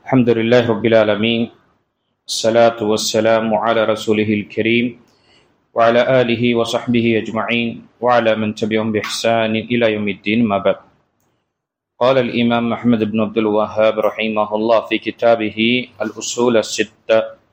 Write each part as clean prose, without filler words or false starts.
الحمد لله رب العالمين الصلاة والسلام على رسوله الكريم وعلى آله وصحبه أجمعين وعلى من تبعهم بإحسان إلى يوم الدين ما بعد. قال الإمام محمد بن عبد الوهاب رحمه الله في كتابه الأصول الستة: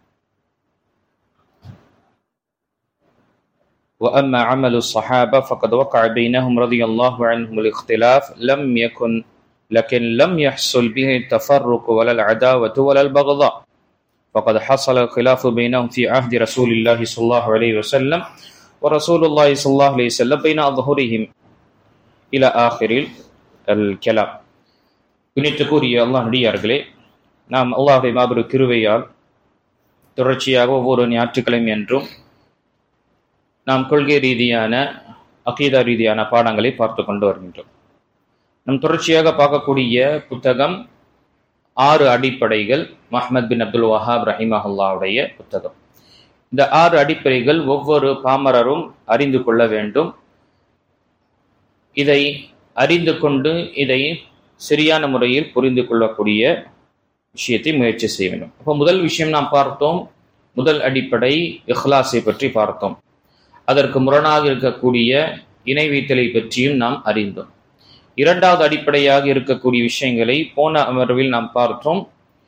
وأما عمل الصحابة فقد وقع بينهم رضي الله عنهم الاختلاف لكن لم يحصل به التفرق ولا العداوة ولا البغضاء، فقد حصل الخلاف بينهم في عهد رسول الله صلى الله عليه وسلم ورسول الله صلى الله عليه وسلم بين أظهرهم إلى آخر الكلام. புனிதக்குரிய அல்லாஹ் நடிகார்களே, நாம் அல்லாஹ்வுடைய மாபெரும் கிருபையால் தொடர்ச்சியாக ஒவ்வொரு ஞாயிற்றுக்கிழமை என்றும் நாம் கொள்கை ரீதியான அகீதா ரீதியான பாடங்களை பார்த்து கொண்டு வருகின்றோம். நம் தொடர்ச்சியாக பார்க்கக்கூடிய புத்தகம் 6 அடிப்படைகள், முஹம்மது பின் அப்துல் வஹாப் ரஹிமஹுல்லாவுடைய புத்தகம். இந்த 6 அடிப்படைகள் ஒவ்வொரு பாமரரும் அறிந்து கொள்ள வேண்டும். இதை அறிந்து கொண்டு இதை சரியான முறையில் புரிந்து கொள்ளக்கூடிய விஷயத்தை முயற்சி செய்ய வேண்டும். அப்போ முதல் விஷயம் நாம் பார்த்தோம், முதல் அடிப்படை இஹ்லாஸை பற்றி பார்த்தோம். அதற்கு முரணாக இருக்கக்கூடிய இணை வைத்தலை பற்றியும் நாம் அறிந்தோம். இரண்டாவது அடிப்படையாக இருக்கக்கூடிய விஷயங்களை போன அமர்வில் நாம் பார்த்தோம்.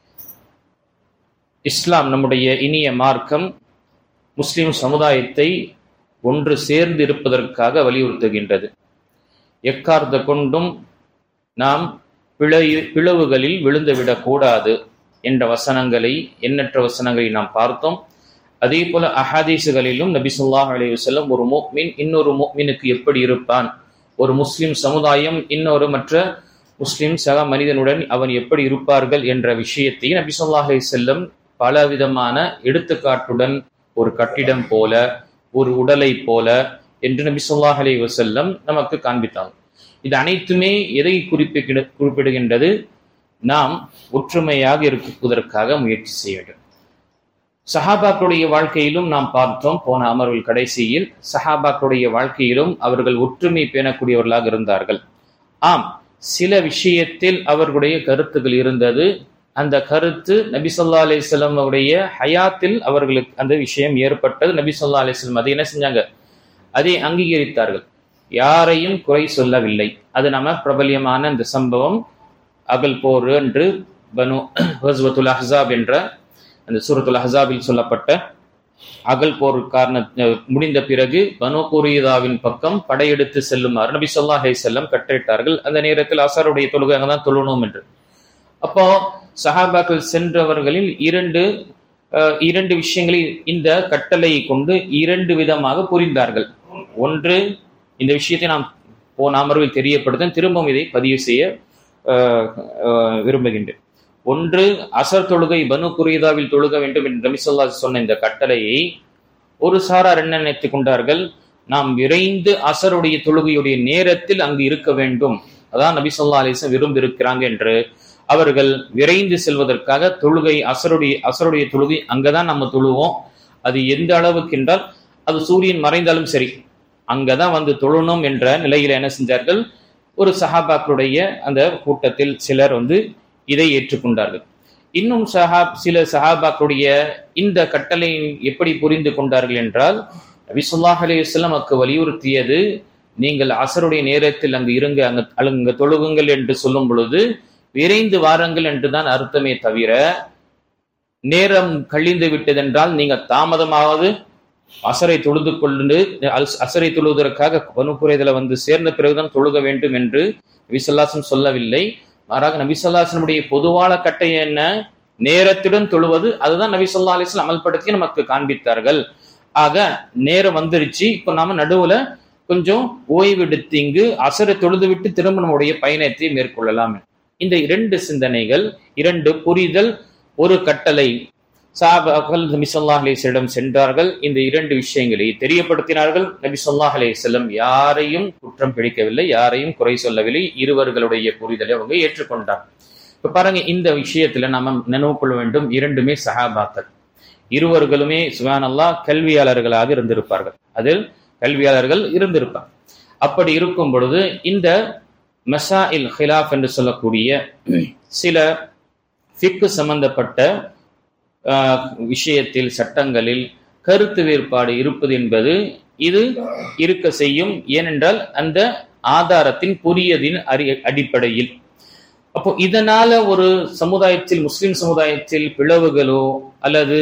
இஸ்லாம், நம்முடைய இனிய மார்க்கம், முஸ்லிம் சமுதாயத்தை ஒன்று சேர்ந்து இருப்பதற்காக வலியுறுத்துகின்றது. எக்கார்த்த கொண்டும் நாம் பிளவுகளில் விழுந்துவிடக்கூடாது என்ற வசனங்களை, எண்ணற்ற வசனங்களை நாம் பார்த்தோம். அதே போல அஹாதீசுகளிலும் நபி ஸல்லல்லாஹு அலைஹி வஸல்லம் ஒரு முஃமின் இன்னொரு முஃமினுக்கு எப்படி இருப்பான், ஒரு முஸ்லிம் சமுதாயம் இன்னொரு மற்ற முஸ்லிம் சக மனிதனுடன் அவன் எப்படி இருப்பார்கள் என்ற விஷயத்தை நபி ஸல்லல்லாஹு அலைஹி வஸல்லம் பலவிதமான எடுத்துக்காட்டுடன், ஒரு கட்டிடம் போல, ஒரு உடலை போல என்று நபி ஸல்லல்லாஹு அலைஹி வஸல்லம் நமக்கு காண்பித்தாங்க. இது அனைத்துமே எதை குறிப்பிடுகின்றது? நாம் ஒற்றுமையாக இருப்பதற்காக முயற்சி செய்ய வேண்டும். சஹாபாக்களுடைய வாழ்க்கையிலும் நாம் பார்த்தோம் போன அமர்வில் கடைசியில். சஹாபாக்களுடைய வாழ்க்கையிலும் அவர்கள் ஒற்றுமை பேணக்கூடியவர்களாக இருந்தார்கள். ஆம், சில விஷயத்தில் அவர்களுடைய கருத்துக்கள் இருந்தது. அந்த கருத்து நபி ஸல்லல்லாஹு அலைஹி வஸல்லம் உடைய ஹயாத்தில் அவர்களுக்கு அந்த விஷயம் ஏற்பட்டது. நபி ஸல்லல்லாஹு அலைஹி வஸல்லம் அதை என்ன செஞ்சாங்க? அதை அங்கீகரித்தார்கள், யாரையும் குறை சொல்லவில்லை. அது நம்ம பிரபல்யமான இந்த சம்பவம் அகல் போர் என்று கஸ்வத்துல் அஹ்ஸாப் என்ற அந்த சூரத்துல் அஹ்ஸாபில் சொல்லப்பட்ட அகல் போர் முடிந்த பிறகு பனு குரைதாவின் பக்கம் படையெடுத்து செல்லுமாறு நபி ஸல்லல்லாஹு அலைஹி வஸல்லம் கட்டளையிட்டார்கள். அந்த நேரத்தில் அஸருடைய தொழுகை அங்கதான் தொழணும் என்று. அப்போ சஹாபாக்கள் சென்றவர்களில் இரண்டு விஷயங்களை இந்த கட்டளையை கொண்டு 2 விதமாக புரிந்தார்கள். ஒன்று, இந்த விஷயத்தை நாம் போன அமர்வில் தெரியப்படுத்த திரும்பவும் இதை பதிவு செய்ய விரும்புகின்றேன். ஒன்று, அசர் தொழுகை பனு குரைதாவில் தொழுக வேண்டும் என்று நபி ஸல்லல்லாஹு அலைஹி வஸல்லம் சொன்ன இந்த கட்டளையை ஒரு சாரார் என்ன நினைத்துக் கொண்டார்கள்? நாம் விரைந்து அசருடைய தொழுகையுடைய நேரத்தில் அங்கு இருக்க வேண்டும், அதான் நபி ஸல்லல்லாஹு அலைஹி வஸல்லம் விரும்பியிருக்கிறாங்க என்று அவர்கள் விரைந்து செல்வதற்காக தொழுகை அசருடைய தொழுகை அங்கதான் நம்ம தொழுவோம். அது எந்த அளவுக்கு என்றால், அது சூரியன் மறைந்தாலும் சரி அங்கதான் வந்து தொழணும் என்ற நிலையில என்ன செஞ்சார்கள்? ஒரு சஹாபாக்களுடைய அந்த கூட்டத்தில் சிலர் இதை ஏற்றுக்கொண்டார்கள். இன்னும் சில சஹாபாக்களுடைய இந்த கட்டளை எப்படி புரிந்து கொண்டார்கள் என்றால், நபி ஸல்லல்லாஹு அலைஹி வஸல்லம் வலியுறுத்தியது, நீங்கள் அசருடைய நேரத்தில் அங்கு இருங்க, அங்க தொழுகுங்கள் என்று சொல்லும் பொழுது விரைந்து வாருங்கள் என்றுதான் அர்த்தமே தவிர, நேரம் கழிந்து விட்டதென்றால் நீங்க தாமதமாவது அசரை தொழுவதற்காக பனு குரைதால சேர்ந்த பிறகுதான் தொழுக வேண்டும் என்று நபி ஸல்லல்லாஹு அலைஹி வஸல்லம் சொல்லவில்லை. மாறாக நபி ஸல்லல்லாஹு அலைஹி வஸல்லம் பொதுவான கட்டளை என்ன? நேரத்துடன் தொழுவது. அதுதான் நபி ஸல்லல்லாஹு அலைஹி வஸல்லம் அமல்படுத்தி நமக்கு காண்பித்தார்கள். ஆக நேரம் வந்துருச்சு, இப்ப நாம நடுவுல கொஞ்சம் ஓய்வெடுத்து இங்கு அசரை தொழுது விட்டு திரும்ப நம்முடைய பயணத்தை மேற்கொள்ளலாம். இந்த 2 சிந்தனைகள், 2 புரிதல், ஒரு கட்டளை. சஹாபாக்கள் நபி ஸல்லல்லாஹு அலைஹி வஸல்லம் சென்றார்கள், இந்த 2 விஷயங்களை தெரியப்படுத்தினார்கள். நபி ஸல்லல்லாஹு அலைஹி வஸல்லம் யாரையும் குற்றம் பிடிக்கவில்லை, யாரையும் குறை சொல்லவில்லை. இருவர்களுடைய புரிதலை அவங்க ஏற்றுக்கொண்டார். இப்ப பாருங்க, இந்த விஷயத்துல நாம நினைவு கொள்ள வேண்டும், 2மே சஹாபாக்கள், இருவர்களுமே சுப்ஹானல்லாஹ் கல்வியாளர்களாக இருந்திருப்பார்கள். அதில் கல்வியாளர்கள் இருந்திருப்பார். அப்படி இருக்கும் பொழுது இந்த மசாயில் ஹிலாஃப் என்று சொல்லக்கூடிய சில ஃபிக்கு சம்பந்தப்பட்ட விஷயத்தில் சட்டங்களில் கருத்து வேறுபாடு இருப்பது என்பது இது இருக்க செய்யும். ஏனென்றால் அந்த ஆதாரத்தின் புரியதின் அடிப்படையில். அப்போ இதனால ஒரு சமுதாயத்தில், முஸ்லிம் சமுதாயத்தில் பிளவுகளோ அல்லது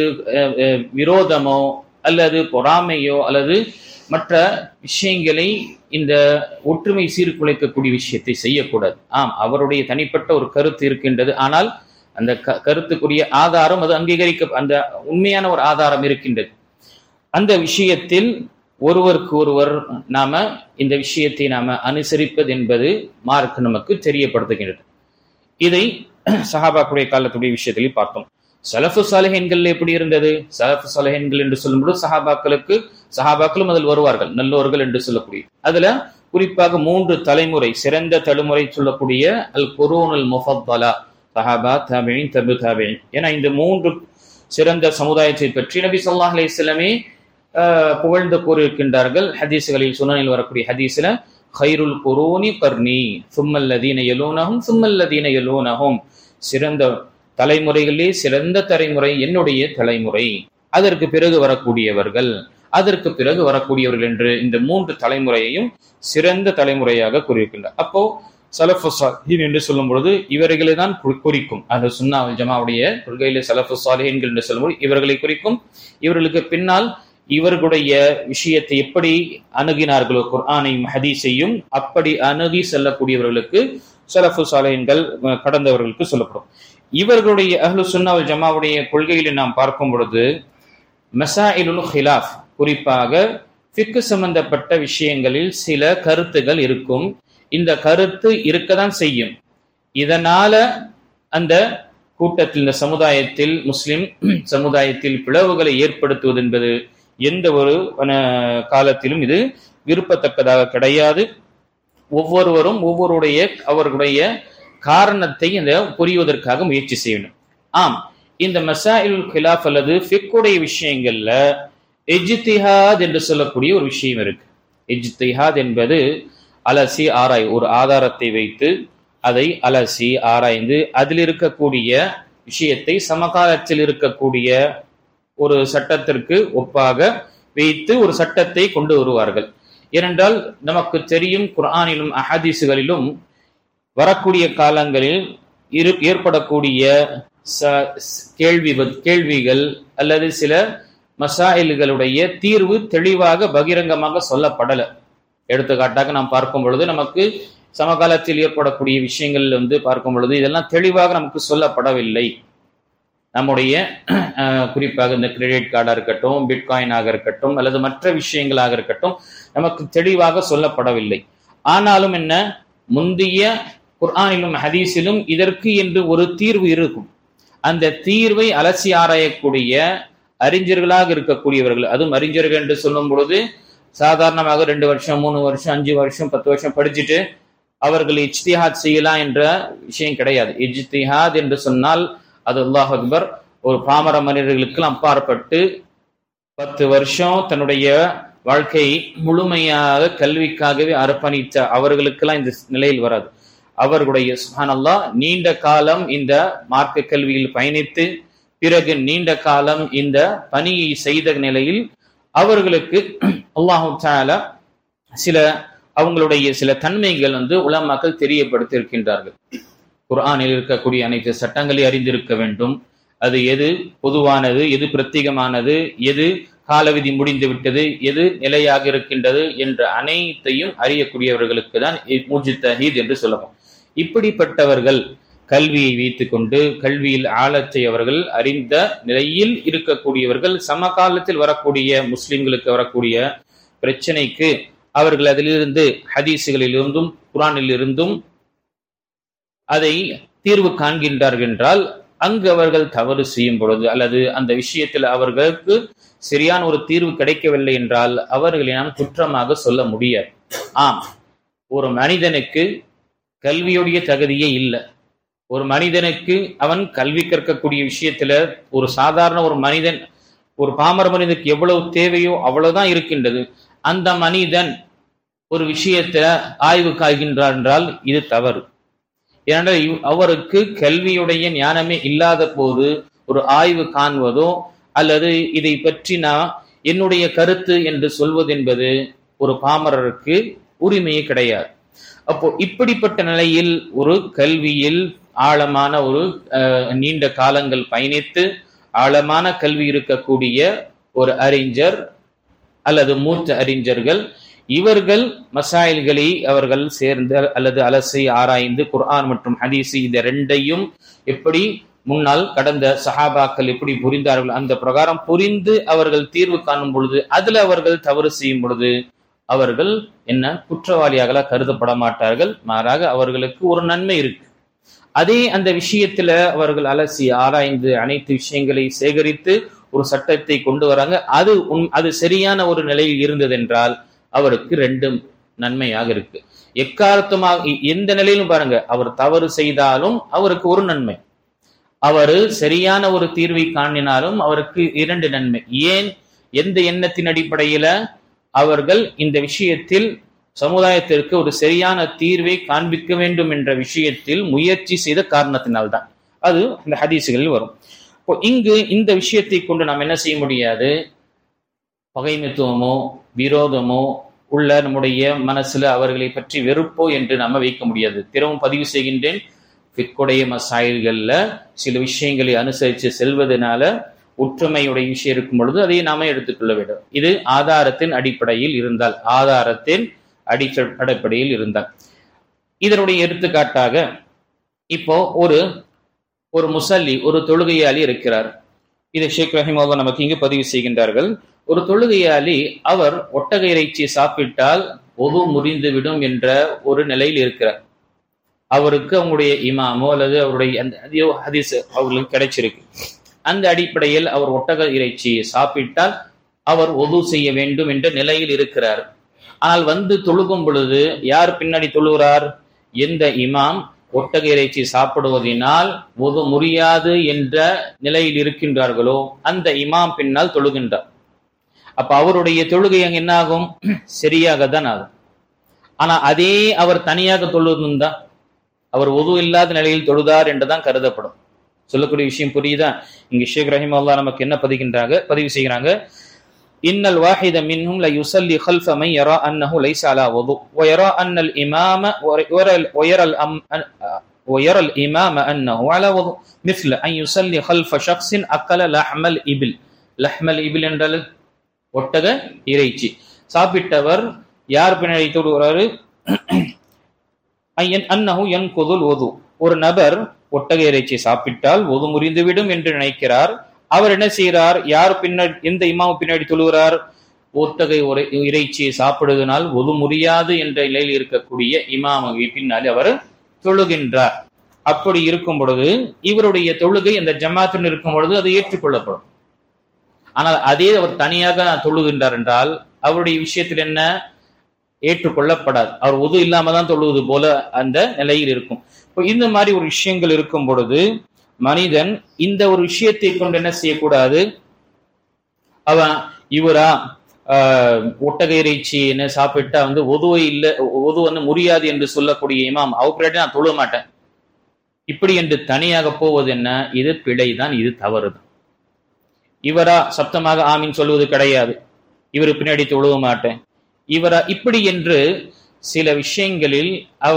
விரோதமோ அல்லது பொறாமையோ அல்லது மற்ற விஷயங்களை, இந்த ஒற்றுமை சீர்குலைக்கக்கூடிய விஷயத்தை செய்யக்கூடாது. அவருடைய தனிப்பட்ட ஒரு கருத்து இருக்கின்றது. ஆனால் அந்த கருத்துக்குரிய ஆதாரம் அது அந்த உண்மையான ஒரு ஆதாரம் இருக்கின்றது. அந்த விஷயத்தில் ஒருவருக்கு ஒருவர் நாம இந்த விஷயத்தை நாம அனுசரிப்பது என்பது மார்க் நமக்கு தெரியப்படுத்துகின்றது. இதை சஹாபாக்குடைய காலத்துடைய விஷயத்திலே பார்த்தோம். சலஃபு சாலிஹீன்கள் எப்படி இருந்தது? சலஃபு சாலிஹீன்கள் என்று சொல்லும்போது சஹாபாக்களும் அதில் வருவார்கள், நல்லோர்கள் என்று சொல்லக்கூடிய. அதுல குறிப்பாக 3 தலைமுறை, சிறந்த தலைமுறை சொல்லக்கூடிய அல் குரூனுல் முஃபத்தலா, சஹாபா, தாபிஈன், தபு தாபிஈன். ஏன்னா இந்த 3 சிறந்த சமுதாயத்தை பற்றி நபி ஸல்லல்லாஹு அலைஹி வஸல்லமே புகழ்ந்து கூறியிருக்கின்றார்கள். ஹதீஸ்களில், சுனனில் வரக்கூடிய ஹதீஸ்ல கைருல் குரூனி கர்னி சும்மல்லதீன யலூனஹும் சும்மல்லதீன யலூனஹும், சிறந்த தலைமுறைகளே சிறந்த தலைமுறை என்னுடைய தலைமுறை, அதற்கு பிறகு வரக்கூடியவர்கள், அதற்கு பிறகு வரக்கூடியவர்கள் என்று இந்த 3 தலைமுறையையும் சிறந்த தலைமுறையாக கூறியிருக்கின்றார். அப்போ சலஃபு சாலிஹீன் என்று சொல்லும் பொழுது இவர்களை தான் குறிக்கும். அது சுன்னா வல் ஜமாவுடைய கொள்கையிலே சலஃபு சாலிஹீன்கள் என்று சொல்லும்போது இவர்களை குறிக்கும். இவர்களுக்கு பின்னால் இவர்களுடைய விஷயத்தை எப்படி அணுகினார்களோ, குர்ஆனையும் ஹதீஸையும் அப்படி அணுகி செல்லக்கூடியவர்களுக்கு சலஃபு சாலிஹீன்கள், கடந்தவர்களுக்கு சொல்லப்படும். இவர்களுடைய அஹ்லு சுன்னா வல் ஜமாவுடைய கொள்கையில நாம் பார்க்கும் பொழுது மசாயிலுல் ஹிலாஃப், குறிப்பாக ஃபிக்ஹ் சம்பந்தப்பட்ட விஷயங்களில் சில கருத்துகள் இருக்கும். இந்த கருத்து இருக்கதான் செய்யும். இதனால அந்த கூட்டத்தில், இந்த சமுதாயத்தில், முஸ்லிம் சமுதாயத்தில் பிளவுகளை ஏற்படுத்துவது என்பது எந்த ஒரு காலத்திலும் இது விருப்பத்தக்கதாக கிடையாது. ஒவ்வொருவரும் அவர்களுடைய காரணத்தை இந்த புரிவதற்காக முயற்சி செய்யணும். இந்த மசாயிலுல் கிலாஃப் அல்லது ஃபிக்ஹுடைய விஷயங்கள்ல இஜ்திஹாத் என்று சொல்லக்கூடிய ஒரு விஷயம் இருக்கு. இஜ்திஹாத் என்பது அலசி ஆராய், ஒரு ஆதாரத்தை வைத்து அதை அலசி ஆராய்ந்து அதில் இருக்கக்கூடிய விஷயத்தை சமகாலத்தில் இருக்கக்கூடிய ஒரு சட்டத்திற்கு ஒப்பாக வைத்து ஒரு சட்டத்தை கொண்டு வருவார்கள். ஏனென்றால் நமக்கு தெரியும், குர்ஆனிலும் அஹதீஸுகளிலும் வரக்கூடிய காலங்களில் ஏற்படக்கூடிய கேள்விகள் அல்லது சில மசாயில்களுடைய தீர்வு தெளிவாக பகிரங்கமாக சொல்லப்படல. எடுத்துக்காட்டாக நாம் பார்க்கும் பொழுது நமக்கு சமகாலத்தில் ஏற்படக்கூடிய விஷயங்கள் பார்க்கும் பொழுது இதெல்லாம் தெளிவாக நமக்கு சொல்லப்படவில்லை. நம்முடைய குறிப்பாக இந்த கிரெடிட் கார்டாக இருக்கட்டும், பிட்காயினாக இருக்கட்டும் அல்லது மற்ற விஷயங்களாக இருக்கட்டும், நமக்கு தெளிவாக சொல்லப்படவில்லை. ஆனாலும் என்ன, முந்தைய குர்ஆனிலும் ஹதீஸிலும் இதற்கு என்று ஒரு தீர்வு இருக்கும். அந்த தீர்வை அலசி ஆராயக்கூடிய அறிஞர்களாக இருக்கக்கூடியவர்கள், அதுவும் அறிஞர்கள் என்று சொல்லும் பொழுது சாதாரணமாக 2 வருஷம் 3 வருஷம் 5 வருஷம் 10 வருஷம் படிச்சுட்டு அவர்கள் இஜ்திஹாத் செய்யலாம் என்ற விஷயம் கிடையாது. இஜ்திஹாத் என்று சொன்னால் அது அல்லாஹ் அக்பர், ஒரு பாமர மனிதர்களுக்கு அப்பாற்பட்டு 10 வருஷம் தன்னுடைய வாழ்க்கையை முழுமையாக கல்விக்காகவே அர்ப்பணித்த அவர்களுக்கெல்லாம் இந்த நிலையில் வராது. அவர்களுடைய சுப்ஹானல்லாஹ் நீண்ட காலம் இந்த மார்க்க கல்வியில் பயணித்து பிறகு நீண்ட காலம் இந்த பணியை செய்த நிலையில் அவர்களுக்கு அல்லாஹு தஆலா அவங்களுடைய சில தன்மைகள் உலமாக்கள் தெரியப்படுத்தி இருக்கின்றார்கள். குர்ஆனில் இருக்கக்கூடிய அனைத்து சட்டங்களை அறிந்திருக்க வேண்டும். அது எது பொதுவானது, எது பிரத்யேகமானது, எது காலவிதி முடிந்து விட்டது, எது நிலையாக இருக்கின்றது என்ற அனைத்தையும் அறியக்கூடியவர்களுக்கு தான் முஜ்தஹீத் என்று சொல்லலாம். இப்படிப்பட்டவர்கள் கல்வியை வைத்துக் கொண்டு கல்வியில் ஆழத்தை அவர்கள் அறிந்த நிலையில் இருக்கக்கூடியவர்கள் சமகாலத்தில் வரக்கூடிய முஸ்லிம்களுக்கு வரக்கூடிய பிரச்சனைக்கு அவர்கள் அதிலிருந்து ஹதீஸுகளிலிருந்தும் குர்ஆனிலிருந்தும் அதை தீர்வு காண்கின்றார்கள் என்றால், அங்கு அவர்கள் தவறு செய்யும் பொழுது அல்லது அந்த விஷயத்தில் அவர்களுக்கு சரியான ஒரு தீர்வு கிடைக்கவில்லை என்றால் அவர்களை நாம் குற்றமாக சொல்ல முடியாது. ஒரு மனிதனுக்கு கல்வியுடைய தகுதியே இல்லை. ஒரு மனிதனுக்கு அவன் கல்வி கற்கக்கூடிய விஷயத்துல ஒரு சாதாரண ஒரு மனிதன், ஒரு பாமர மனிதனுக்கு எவ்வளவு தேவையோ அவ்வளவுதான் இருக்கின்றது. அந்த மனிதன் ஒரு விஷயத்துல ஆய்வு காய்கின்றார் என்றால் இது தவறு. ஏனென்றால் அவருக்கு கல்வியுடைய ஞானமே இல்லாத போது ஒரு ஆய்வு காண்பதோ அல்லது இதை பற்றி நான் என்னுடைய கருத்து என்று சொல்வது என்பது ஒரு பாமரருக்கு உரிமையே கிடையாது. அப்போ இப்படிப்பட்ட நிலையில் ஒரு கல்வியில் ஆழமான ஒரு நீண்ட காலங்கள் பயணித்து ஆழமான கல்வி இருக்கக்கூடிய ஒரு அறிஞர் அல்லது மூத்த அறிஞர்கள் இவர்கள் மசாயில்களை அவர்கள் சேர்ந்து அல்லது அலசி ஆராய்ந்து குர்ஆன் மற்றும் ஹதீஸ் இந்த ரெண்டையும் எப்படி முன்னால் கடந்த சஹாபாக்கள் எப்படி புரிந்தார்கள் அந்த பிரகாரம் புரிந்து அவர்கள் தீர்வு காணும் பொழுது அதுல அவர்கள் தவறு செய்யும் பொழுது அவர்கள் என்ன குற்றவாளியாக கருதப்பட மாட்டார்கள். மாறாக அவர்களுக்கு ஒரு நன்மை இருக்கு. அதே அந்த விஷயத்துல அவர்கள் அலசி ஆராய்ந்து அனைத்து விஷயங்களை சேகரித்து ஒரு சட்டத்தை கொண்டு வராங்க. அது சரியான ஒரு நிலையில் இருந்தது என்றால் அவருக்கு ரெண்டும் நன்மையாக இருக்கு. எக்காரணமாக எந்த நிலையிலும் பாருங்க, அவர் தவறு செய்தாலும் அவருக்கு ஒரு நன்மை, அவரு சரியான ஒரு தீர்வை காணினாலும் அவருக்கு இரண்டு நன்மை. ஏன்? எந்த எண்ணத்தின் அடிப்படையில அவர்கள் இந்த விஷயத்தில் சமுதாயத்திற்கு ஒரு சரியான தீர்வை காண்பிக்க வேண்டும் என்ற விஷயத்தில் முயற்சி செய்த காரணத்தினால்தான். அது இந்த ஹதீசுகளில் வரும். இப்போ இங்கு இந்த விஷயத்தை கொண்டு நாம் என்ன செய்ய முடியாது, பகைமைத்துவமோ விரோதமோ உள்ள நம்முடைய மனசுல அவர்களை பற்றி வெறுப்போ என்று நாம வைக்க முடியாது. திரும்பவும் பதிவு செய்கின்றேன், ஃபிக்குடைய மசாயில்கள்ல சில விஷயங்களை அனுசரித்து செல்வதனால ஒற்றுமையுடைய விஷயம் இருக்கும் பொழுது அதை நாம எடுத்துக்கொள்ள வேண்டும். இது ஆதாரத்தின் அடிப்படையில் இருந்தால் அடிப்படையில் இருந்தால் இதனுடைய எடுத்துக்காட்டாக இப்போ ஒரு முசல்லி ஒரு தொழுகையாளி இருக்கிறார். இதை ஷேக் ரஹிமஹுல்லாஹ் நமக்கு இங்கு பதிவு செய்கின்றார்கள். ஒரு தொழுகையாளி அவர் ஒட்டக இறைச்சியை சாப்பிட்டால் ஒது முறிந்துவிடும் என்ற ஒரு நிலையில் இருக்கிறார். அவருக்கு அவங்களுடைய இமாமோ அல்லது அவருடைய அந்த ஹதீஸ் அவர்களுக்கு கிடைச்சிருக்கு. அந்த அடிப்படையில் அவர் ஒட்டக இறைச்சியை சாப்பிட்டால் அவர் ஒது செய்ய வேண்டும் என்ற நிலையில் இருக்கிறார். ஆனால் வந்து தொழுகும் பொழுது யார் பின்னாடி தொழுகிறார்? எந்த இமாம் ஒட்டக இறைச்சி சாப்பிடுவதனால் ஒது முறியாது என்ற நிலையில் இருக்கின்றார்களோ அந்த இமாம் பின்னால் தொழுகின்றார். அப்ப அவருடைய தொழுகை அங்க என்ன ஆகும்? சரியாக தான் ஆகும். ஆனா அதே அவர் தனியாக தொழுதுந்தா அவர் ஒது இல்லாத நிலையில் தொழுதார் என்றுதான் கருதப்படும். சொல்லக்கூடிய விஷயம் புரியுதா? இங்க ஷேக் ரஹிமஹுல்லாஹ் நமக்கு என்ன பதிவு செய்கிறாங்க, இன்னல் வாஹித மின்ஹும் ல யுஸல்லி خلف من يرى انه ليس على وضوء ويرى ان الامام ويرى الامام انه على وضوء مثل ان يصلي خلف شخص اكل لحم الابل என்றால் ஒட்டக இறைச்சி சாப்பிட்டவர் யார் பின்னாடி தொழுகிறாரு? அன்னஹு யன்குதுல் வுது, ஒரு நபர் ஒட்டக இறைச்சி சாப்பிட்டால் ஒது முறிந்துவிடும் என்று நினைக்கிறார். அவர் என்ன செய்கிறார்? யார் பின்னாடி, எந்த இமாம் பின்னாடி தொழுகிறார்? ஒட்டக இறைச்சியை சாப்பிடுவதனால் ஒது முறியாது என்ற நிலையில் இருக்கக்கூடிய இமாமை பின்னாடி அவர் தொழுகின்றார். அப்படி இருக்கும் பொழுது இவருடைய தொழுகை அந்த ஜமாத்துடன் இருக்கும் பொழுது அது ஏற்றுக்கொள்ளப்படும். ஆனால் அதே அவர் தனியாக தொழுகின்றார் என்றால் அவருடைய விஷயத்தில் என்ன ஏற்றுக்கொள்ளப்படாது. அவர் ஒது இல்லாம தான் தொழுவது போல அந்த நிலையில் இருக்கும். இப்போ இந்த மாதிரி ஒரு விஷயங்கள் இருக்கும் பொழுது மனிதன் இந்த ஒரு விஷயத்தை கொண்டு என்ன செய்யக்கூடாது, அவன் இவரா ஒட்டக இறைச்சி என்ன சாப்பிட்டா ஒதுவை இல்லை, ஒது முறியாது என்று சொல்லக்கூடிய இமாம் அவர் நான் தொழ மாட்டேன் இப்படி என்று தனியாக போவது என்ன? இது பிழைதான், இது தவறுதான். இவரா சப்தமாக ஆமீன் சொல்வது கிடையாது, இவரு பின்னாடி தொழுவ மாட்டேன், இவரா இப்படி என்று சில விஷயங்களில்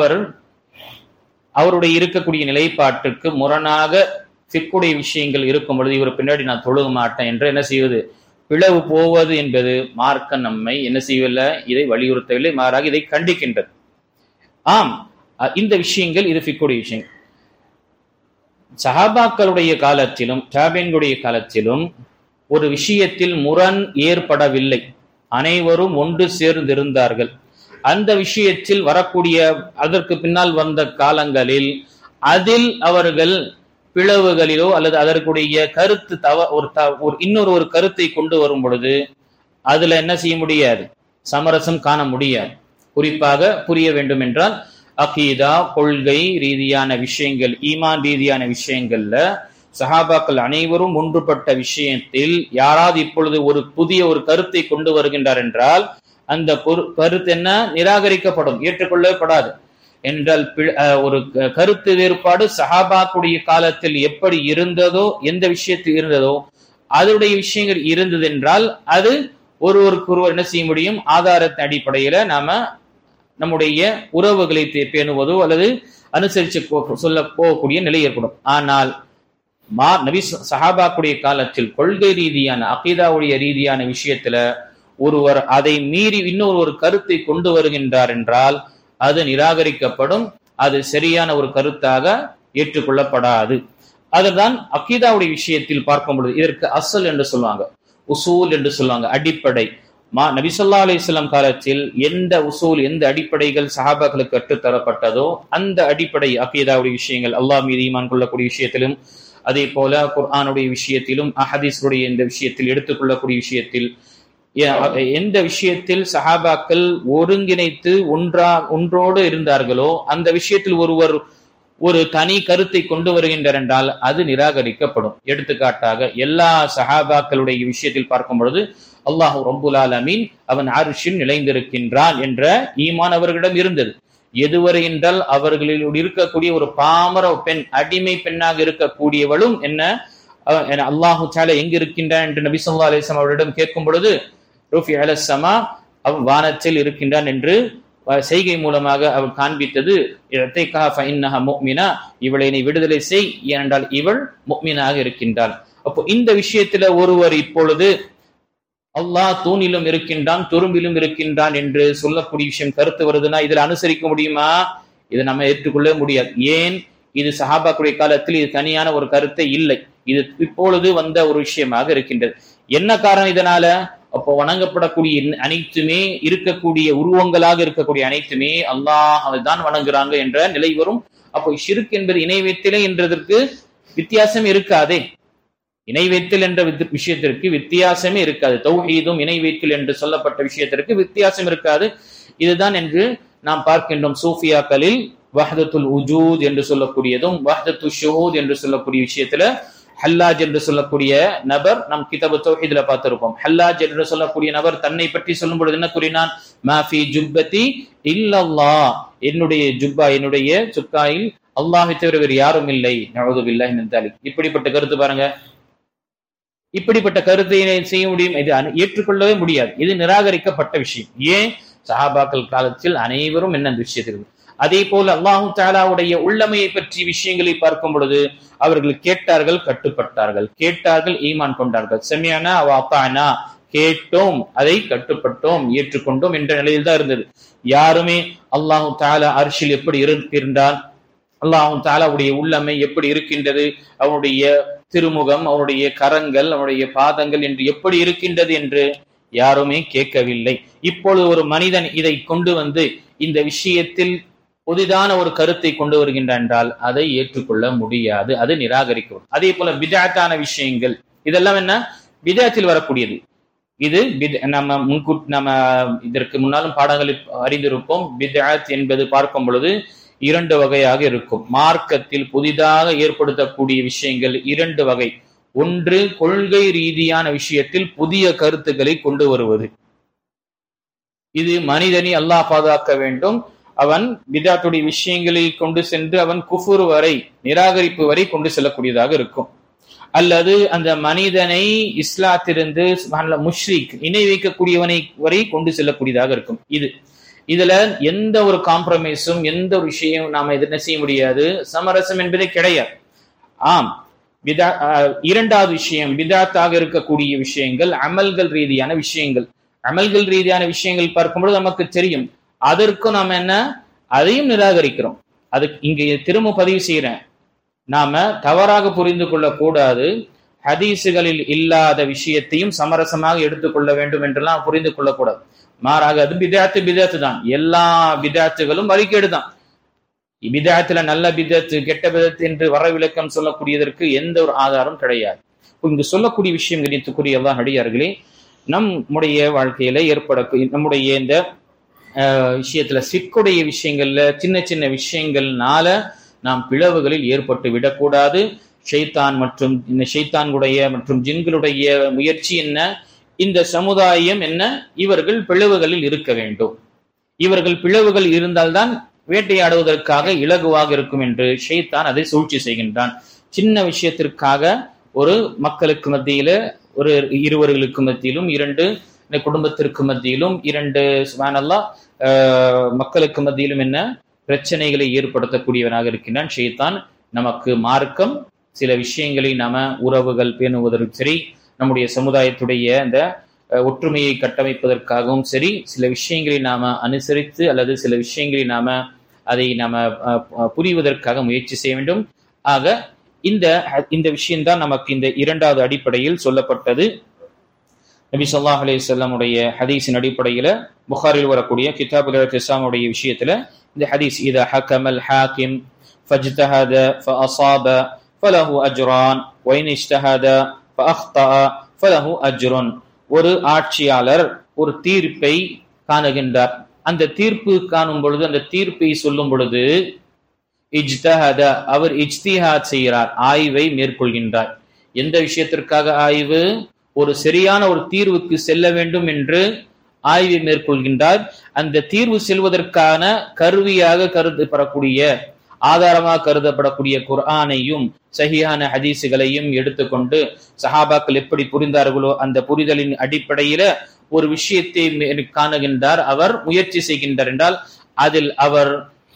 அவருடைய இருக்கக்கூடிய நிலைப்பாட்டுக்கு முரணாக ஃபிக்குடைய விஷயங்கள் இருக்கும் பொழுது இவர் பின்னாடி நான் தொழுக மாட்டேன் என்று என்ன செய்வது? பிளவு போவது என்பது மார்க்க நம்மை என்ன செய்யவில்லை, இதை வலியுறுத்தவில்லை, மாறாக இதை கண்டிக்கின்றது. ஆம், இந்த விஷயங்கள் இது ஃபிக்குடைய விஷயங்கள். சஹாபாக்களுடைய காலத்திலும் தாபீன்களுடைய காலத்திலும் ஒரு விஷயத்தில் முரண் ஏற்படவில்லை, அனைவரும் ஒன்று சேர்ந்திருந்தார்கள். அந்த விஷயத்தில் வரக்கூடிய அதற்கு பின்னால் வந்த காலங்களில் அதில் அவர்கள் பிளவுகளிலோ அல்லது அதற்குடைய கருத்து இன்னொரு ஒரு கருத்தை கொண்டு வரும் பொழுது அதுல என்ன செய்ய முடியாது, சமரசம் காண முடியாது. குறிப்பாக புரிய வேண்டும் என்றால் அகீதா கொள்கை ரீதியான விஷயங்கள், ஈமான் ரீதியான விஷயங்கள்ல சஹாபாக்கள் அனைவரும் ஒன்றுபட்ட விஷயத்தில் யாராவது இப்பொழுது ஒரு புதிய ஒரு கருத்தை கொண்டு வருகின்றார் என்றால் அந்த கருத்து என்ன? நிராகரிக்கப்படும், ஏற்றுக்கொள்ளப்படாது. என்றால் ஒரு கருத்து வேறுபாடு சஹாபாக்குடைய காலத்தில் எப்படி இருந்ததோ, எந்த விஷயத்தில் இருந்ததோ அதனுடைய விஷயங்கள் இருந்தது என்றால் அது ஒருவருக்கொருவர் என்ன செய்ய முடியும், ஆதாரத்தின் அடிப்படையில நாம நம்முடைய உறவுகளை பேணுவதோ அல்லது அனுசரிச்சு சொல்ல போகக்கூடிய நிலை ஏற்படும். ஆனால் நபி சஹாபாக்குடைய காலத்தில் கொள்கை ரீதியான அகீதாவுடைய ரீதியான விஷயத்துல ஒருவர் அதை மீறி இன்னொரு கருத்தை கொண்டு வருகின்றார் என்றால் அது நிராகரிக்கப்படும், அது சரியான ஒரு கருத்தாக ஏற்றுக்கொள்ளப்படாது. அதுதான் அகீதாவுடைய விஷயத்தில் பார்க்கும் பொழுது இதற்கு அசல் என்று சொல்லுவாங்க, உசூல் என்று சொல்லுவாங்க, அடிப்படை. நபி ஸல்லல்லாஹு அலைஹி வஸல்லம் காலத்தில் எந்த உசூல், எந்த அடிப்படைகள் சஹாபாக்களுக்கு கற்றுத்தரப்பட்டதோ அந்த அடிப்படை அகீதாவுடைய விஷயங்கள், அல்லாஹ் மீது ஈமான் கொள்ளக்கூடிய விஷயத்திலும், அதே போல குர்ஆனுடைய விஷயத்திலும், அஹதீஸுடைய இந்த விஷயத்தில் எடுத்துக்கொள்ளக்கூடிய விஷயத்தில், எந்த விஷயத்தில் சஹாபாக்கள் ஒருங்கிணைத்து ஒன்றோடு இருந்தார்களோ அந்த விஷயத்தில் ஒருவர் ஒரு தனி கருத்தை கொண்டு வருகின்றார் என்றால் அது நிராகரிக்கப்படும். எடுத்துக்காட்டாக எல்லா சஹாபாக்களுடைய விஷயத்தில் பார்க்கும் பொழுது அல்லாஹ் ரப்புல் ஆலமீன் அவன் அர்ஷில் நிலைந்திருக்கின்றான் என்ற ஈமான் அவர்களிடம் இருந்தது. எதுவரை என்றால் அவர்களில் இருக்கக்கூடிய ஒரு பாமர பெண், அடிமை பெண்ணாக இருக்கக்கூடியவளும் என்ன அல்லாஹு தஆலா எங்கு இருக்கின்றான் என்று நபி ஸல்லல்லாஹு அலைஹி வஸல்லம் அவரிடம் கேட்கும் பொழுது ரூஃபி அலஸ் ஸமா, அவன் வானத்தில் இருக்கின்றான் என்று செய்கை மூலமாக அவள் காண்பித்தது. இவளை நீ விடுதலை செய், ஏனென்றால் இவள் முஃமினாக இருக்கின்றாள். அப்போ இந்த விஷயத்துல ஒருவர் இப்பொழுது அல்லாஹ் தூணிலும் இருக்கின்றான், துரும்பிலும் இருக்கின்றான் என்று சொல்லக்கூடிய விஷயம் கருத்து வருதுன்னா இதில் அனுசரிக்க முடியுமா? இதை நம்ம ஏற்றுக்கொள்ள முடியாது. ஏன்? இது சஹாபாக்குடைய காலத்தில் இது தனியான ஒரு கருத்தை இல்லை, இது இப்பொழுது வந்த ஒரு விஷயமாக இருக்கின்றது. என்ன காரணம் இதனால? அப்போ வணங்கப்படக்கூடிய அனைத்துமே இருக்கக்கூடிய உருவங்களாக இருக்கக்கூடிய அனைத்துமே அல்லாஹ் தான் வணங்குறாங்க என்ற நிலை வரும். அப்போ ஷிர்க் என்பது இணைவேத்தலே என்றதற்கு வித்தியாசம் இருக்காதே. இணைவேத்தல் என்ற விஷயத்திற்கு வித்தியாசமே இருக்காது. தௌஹீதும் இணைவேத்தல் என்று சொல்லப்பட்ட விஷயத்திற்கு வித்தியாசம் இருக்காது. இதுதான் என்று நாம் பார்க்கின்றோம். சூஃபியாக்களில் வஹ்தத்துல் உஜூத் என்று சொல்லக்கூடியதும் வஹ்தத்து ஷுஹூத் என்று சொல்லக்கூடிய விஷயத்துல ஹல்லாஜ் என்று சொல்லக்கூடிய நபர் நம் கிதாபு தௌஹீதுல பார்த்திருப்போம். ஹல்லாஜ் என்று சொல்லக்கூடிய நபர் தன்னை பற்றி சொல்லும் பொழுது என்ன கூறினான்? மாஃபி ஜுப்பதி இல்லல்லாஹ், என்னுடைய ஜுப்பா, என்னுடைய சுக்காயில் அல்லாஹ்வை தவிர வேறு யாரும் இல்லை. நஊது பில்லாஹி மின் தாலிக். இப்படிப்பட்ட கருத்து பாருங்க, இப்படிப்பட்ட கருத்தை செய்ய முடியும்? இது ஏற்றுக்கொள்ளவே முடியாது. இது நிராகரிக்கப்பட்ட விஷயம். ஏன்? சஹாபாக்கள் காலத்தில் அனைவரும் என்ன அந்த விஷயத்தில். அதே போல அல்லாஹு தஆலாவுடைய உள்ளமையை பற்றி விஷயங்களை பார்க்கும் பொழுது அவர்கள் கேட்டார்கள், கட்டுப்பட்டார்கள், கேட்டார்கள், ஈமான் கொண்டார்கள். சமிஅனா வ அத்தானா, கேட்டோம், அதை கட்டுப்பட்டோம், ஏற்றுக்கொண்டோம் என்ற நிலையில் தான் இருந்தது. யாருமே அல்லாஹு தஆலா அர்ஷில் எப்படி இருக்கின்றான், அல்லாஹு தஆலாவுடைய உள்ளமை எப்படி இருக்கின்றது, அவனுடைய திருமுகம், அவனுடைய கரங்கள், அவனுடைய பாதங்கள் என்று எப்படி இருக்கின்றது என்று யாருமே கேட்கவில்லை. இப்பொழுது ஒரு மனிதன் இதை கொண்டு வந்து இந்த விஷயத்தில் புதிதான ஒரு கருத்தை கொண்டு வருகின்றான் என்றால் அதை ஏற்றுக்கொள்ள முடியாது, அது நிராகரிக்கும். அதே போல பித்அத்தான விஷயங்கள் இதெல்லாம் என்ன? பித்அத்தில் வரக்கூடியது. இது நம்ம இதற்கு முன்னாலும் பாடங்களில் அறிந்திருப்போம். பித்அத் என்பது பார்க்கும் பொழுது இரண்டு வகையாக இருக்கும். மார்க்கத்தில் புதிதாக ஏற்படுத்தக்கூடிய விஷயங்கள் இரண்டு வகை. ஒன்று, கொள்கை ரீதியான விஷயத்தில் புதிய கருத்துக்களை கொண்டு வருவது. இது மனிதனை அல்லாஹ் பாதுகாக்க வேண்டும். அவன் பித்அத்துடைய விஷயங்களை கொண்டு சென்று அவன் குஃபுர் வரை, நிராகரிப்பு வரை கொண்டு செல்லக்கூடியதாக இருக்கும். அல்லது அந்த மனிதனை இஸ்லாத்திலிருந்து முஷ்ரிக், இணை வைக்கக்கூடியவனை வரை கொண்டு செல்லக்கூடியதாக இருக்கும். இதுல எந்த ஒரு காம்ப்ரமைஸும், எந்த ஒரு விஷயம் நாம என்ன செய்ய முடியாது, சமரசம் என்பதே கிடையாது. ஆம், இரண்டாவது விஷயம், பித்அத்தாக இருக்கக்கூடிய விஷயங்கள் அமல்கள் ரீதியான விஷயங்கள். அமல்கள் ரீதியான விஷயங்கள் பார்க்கும்போது நமக்கு தெரியும், அதற்கு நாம என்ன, அதையும் நிராகரிக்கிறோம். அது இங்க திரும்ப பதிவு செய்யறேன், நாம தவறாக புரிந்து கொள்ளக்கூடாது. ஹதீசுகளில் இல்லாத விஷயத்தையும் சமரசமாக எடுத்துக்கொள்ள வேண்டும் என்றெல்லாம் புரிந்து கொள்ளக்கூடாது. மாறாக அது பித்அத்து தான். எல்லா பித்அத்துகளும் வழிகேடு தான். பித்அத்துல நல்ல பித்அத்து, கெட்ட பித்அத்து என்று வரவிலக்கம் சொல்லக்கூடியதற்கு எந்த ஒரு ஆதாரம் கிடையாது. இங்கு சொல்லக்கூடிய விஷயம் கணித்துக்குரிய அல்லாஹ் அடியார்களே, நம்முடைய வாழ்க்கையில நம்முடைய இந்த விஷயத்துல சிக்குடைய விஷயங்கள்ல சின்ன சின்ன விஷயங்கள்னால நாம் பிளவுகளில் ஏற்பட்டு விடக்கூடாது. ஷைத்தான் மற்றும் இந்த ஷைத்தான்களுடைய மற்றும் ஜின்களுடைய முயற்சி என்ன, இந்த சமுதாயம் என்ன, இவர்கள் பிளவுகளில் இருக்க வேண்டும். இவர்கள் பிளவுகள் இருந்தால்தான் வேட்டையாடுவதற்காக இலகுவாக இருக்கும் என்று ஷைத்தான் அதை சூழ்ச்சி செய்கின்றான். சின்ன விஷயத்திற்காக ஒரு மக்களுக்கு மத்தியில, ஒரு இருவர்களுக்கு மத்தியிலும், இரண்டு குடும்பத்திற்கு மத்தியிலும், இரண்டு சுப்ஹானல்லாஹ் மக்களுக்கு மத்தியிலும் என்ன பிரச்சனைகளை ஏற்படுத்தக்கூடியவனாக இருக்கின்றான் ஷைத்தான். நமக்கு மார்க்கம் சில விஷயங்களை நாம உறவுகள் பேணுவதற்கு சரி, நம்முடைய சமுதாயத்துடைய அந்த ஒற்றுமையை கட்டமைப்பதற்காகவும் சரி, சில விஷயங்களை நாம அனுசரித்து அல்லது சில விஷயங்களை அதை புரிவதற்காக முயற்சி செய்ய வேண்டும். ஆக இந்த விஷயம்தான் நமக்கு இந்த இரண்டாவது அடிப்படையில் சொல்லப்பட்டது. நபி ஸல்லல்லாஹு அலைஹி வஸல்லம் உடைய ஹதீஸின் அடிப்படையில புகாரில் வரக்கூடிய கிதாபுல் இஹ்திஸாம் உடைய விஷயத்துல இந்த ஹதீஸ், இதா ஹக்கமல் ஹாக்கிம் ஃபஜ்தஹத ஃபஅஸாப ஃபலஹு அஜ்ரான் வ இன் இஜ்தஹத ஃபஅக்தஅ ஃபலஹு அஜ்ருன். ஒரு ஆட்சியாளர் ஒரு தீர்ப்பை காணுகின்றார். அந்த தீர்ப்பு காணும் பொழுது, அந்த தீர்ப்பை சொல்லும் பொழுது இஜ்தஹத, அவர் இஜ்திஹாத் செய்கிறார், ஆய்வை மேற்கொள்கின்றார். எந்த விஷயத்திற்காக ஆய்வு? ஒரு சரியான ஒரு தீர்வுக்கு செல்ல வேண்டும் என்று ஆய்வை மேற்கொள்கின்றார். அந்த தீர்வு செல்வதற்கான கருவியாக கருதப்படக்கூடிய, ஆதாரமாக கருதப்படக்கூடிய குர்ஆனையும் சஹீஹான ஹதீஸுகளையும் எடுத்துக்கொண்டு சஹாபாக்கள் எப்படி புரிந்தார்களோ அந்த புரிதலின் அடிப்படையில ஒரு விஷயத்தை காணுகின்றார், அவர் முயற்சி செய்கின்றார் என்றால் அதில் அவர்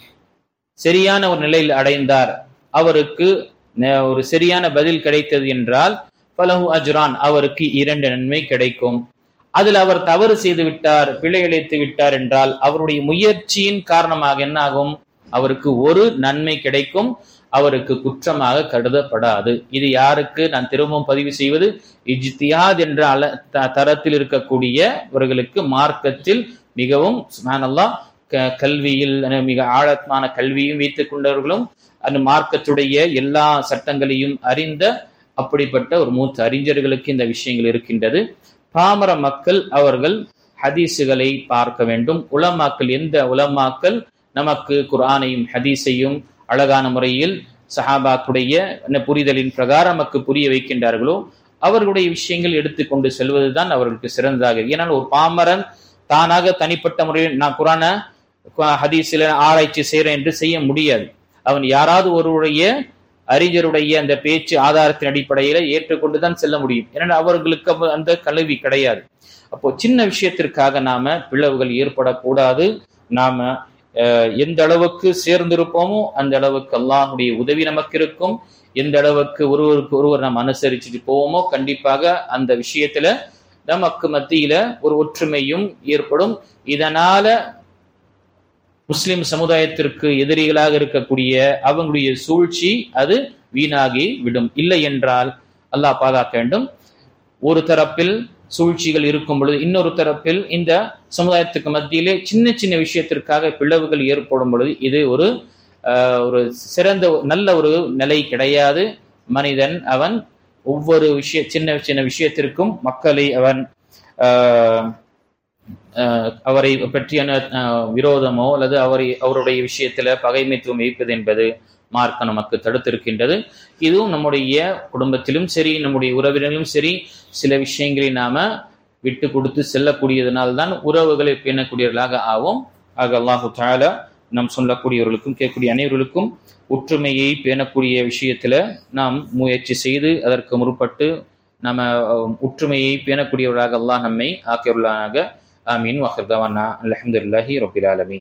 சரியான ஒரு நிலையில் அடைந்தார், அவருக்கு ஒரு சரியான பதில் கிடைத்தது என்றால் ஃபலஹு அஜ்ரான், அவருக்கு 2 நன்மை கிடைக்கும். அதில் அவர் தவறு செய்து விட்டார், பிழை இழைத்து விட்டார் என்றால் அவருடைய முயற்சியின் காரணமாக என்ன ஆகும்? அவருக்கு 1 நன்மை கிடைக்கும், அவருக்கு குற்றமாக கருதப்படாது. இது யாருக்கு நான் திரும்பவும் பதிவு செய்வது? இஜ்திஹாத் என்ற தரத்தில் இருக்கக்கூடியவர்களுக்கு, மார்க்கத்தில் மிகவும் சுப்ஹானல்லாஹ் கல்வியில் மிக ஆழமான கல்வியும் வைத்துக் கொண்டவர்களும் அந்த மார்க்கத்துடைய எல்லா சட்டங்களையும் அறிந்த அப்படிப்பட்ட ஒரு மூத்த அறிஞர்களுக்கு இந்த விஷயங்கள் இருக்கின்றது. பாமர மக்கள் அவர்கள் ஹதீஸுகளை பார்க்க வேண்டும். உலமாக்கள், எந்த உலமாக்கள் நமக்கு குர்ஆனையும் ஹதீஸையும் அழகான முறையில் சஹாபாக்குடைய புரிதலின் பிரகாரம் நமக்கு புரிய வைக்கின்றார்களோ அவர்களுடைய விஷயங்கள் எடுத்துக்கொண்டு செல்வதுதான் அவர்களுக்கு சிறந்ததாக. ஏனால் ஒரு பாமரன் தானாக தனிப்பட்ட முறையில் நான் குர்ஆன ஹதீஸில் ஆராய்ச்சி செய்கிறேன் என்று செய்ய முடியாது. அவன் யாராவது ஒருவருடைய அறிஞருடைய அந்த பேச்சு ஆதாரத்தின் அடிப்படையில ஏற்றுக்கொண்டுதான் செல்ல முடியும். ஏன்னா அவர்களுக்கு அந்த கல்வி கிடையாது. அப்போ சின்ன விஷயத்திற்காக நாம பிளவுகள் ஏற்படக்கூடாது. நாம எந்த அளவுக்கு சேர்ந்திருப்போமோ அந்த அளவுக்கு அல்லாஹ்வுடைய உதவி நமக்கு இருக்கும். எந்த அளவுக்கு ஒருவருக்கு ஒருவர் நாம் அனுசரிச்சுட்டு போவோமோ கண்டிப்பாக அந்த விஷயத்துல நமக்கு மத்தியில ஒரு ஒற்றுமையும் ஏற்படும். இதனால முஸ்லிம் சமுதாயத்திற்கு எதிரிகளாக இருக்கக்கூடிய அவங்களுடைய சூழ்ச்சி அது வீணாகி விடும். இல்லை என்றால் அல்லாஹ் பாதுகாக்க வேண்டும். ஒரு தரப்பில் சூழ்ச்சிகள் இருக்கும் பொழுது இன்னொரு தரப்பில் இந்த சமுதாயத்துக்கு மத்தியிலே சின்ன சின்ன விஷயத்திற்காக பிளவுகள் ஏற்படும் பொழுது இது ஒரு சிறந்த நல்ல ஒரு நிலை கிடையாது. மனிதன் அவன் ஒவ்வொரு சின்ன சின்ன விஷயத்திற்கும் மக்களை அவரை பற்றியான விரோதமோ அல்லது அவருடைய விஷயத்துல பகைமைத்துவம் வைப்பது என்பது மார்க்கம் நமக்கு தடுத்திருக்கின்றது. இதுவும் நம்முடைய குடும்பத்திலும் சரி, நம்முடைய உறவினர்களும் சரி, சில விஷயங்களை நாம விட்டு கொடுத்து செல்லக்கூடியதனால்தான் உறவுகளை பேணக்கூடியவர்களாக ஆவோம். ஆக அல்லாஹு தஆலா நாம் சொல்லக்கூடியவர்களுக்கும் கேட்கக்கூடிய அனைவர்களுக்கும் ஒற்றுமையை பேணக்கூடிய விஷயத்துல நாம் முயற்சி செய்து அதற்கு முற்பட்டு நம்ம ஒற்றுமையை பேணக்கூடியவர்களாக அல்லாஹ் நம்மை ஆக்கியுள்ளானாக. ஆமீன். வ ஆகிரு தஅவானா அல்ஹம்துலில்லாஹி ரப்பில் ஆலமீன்.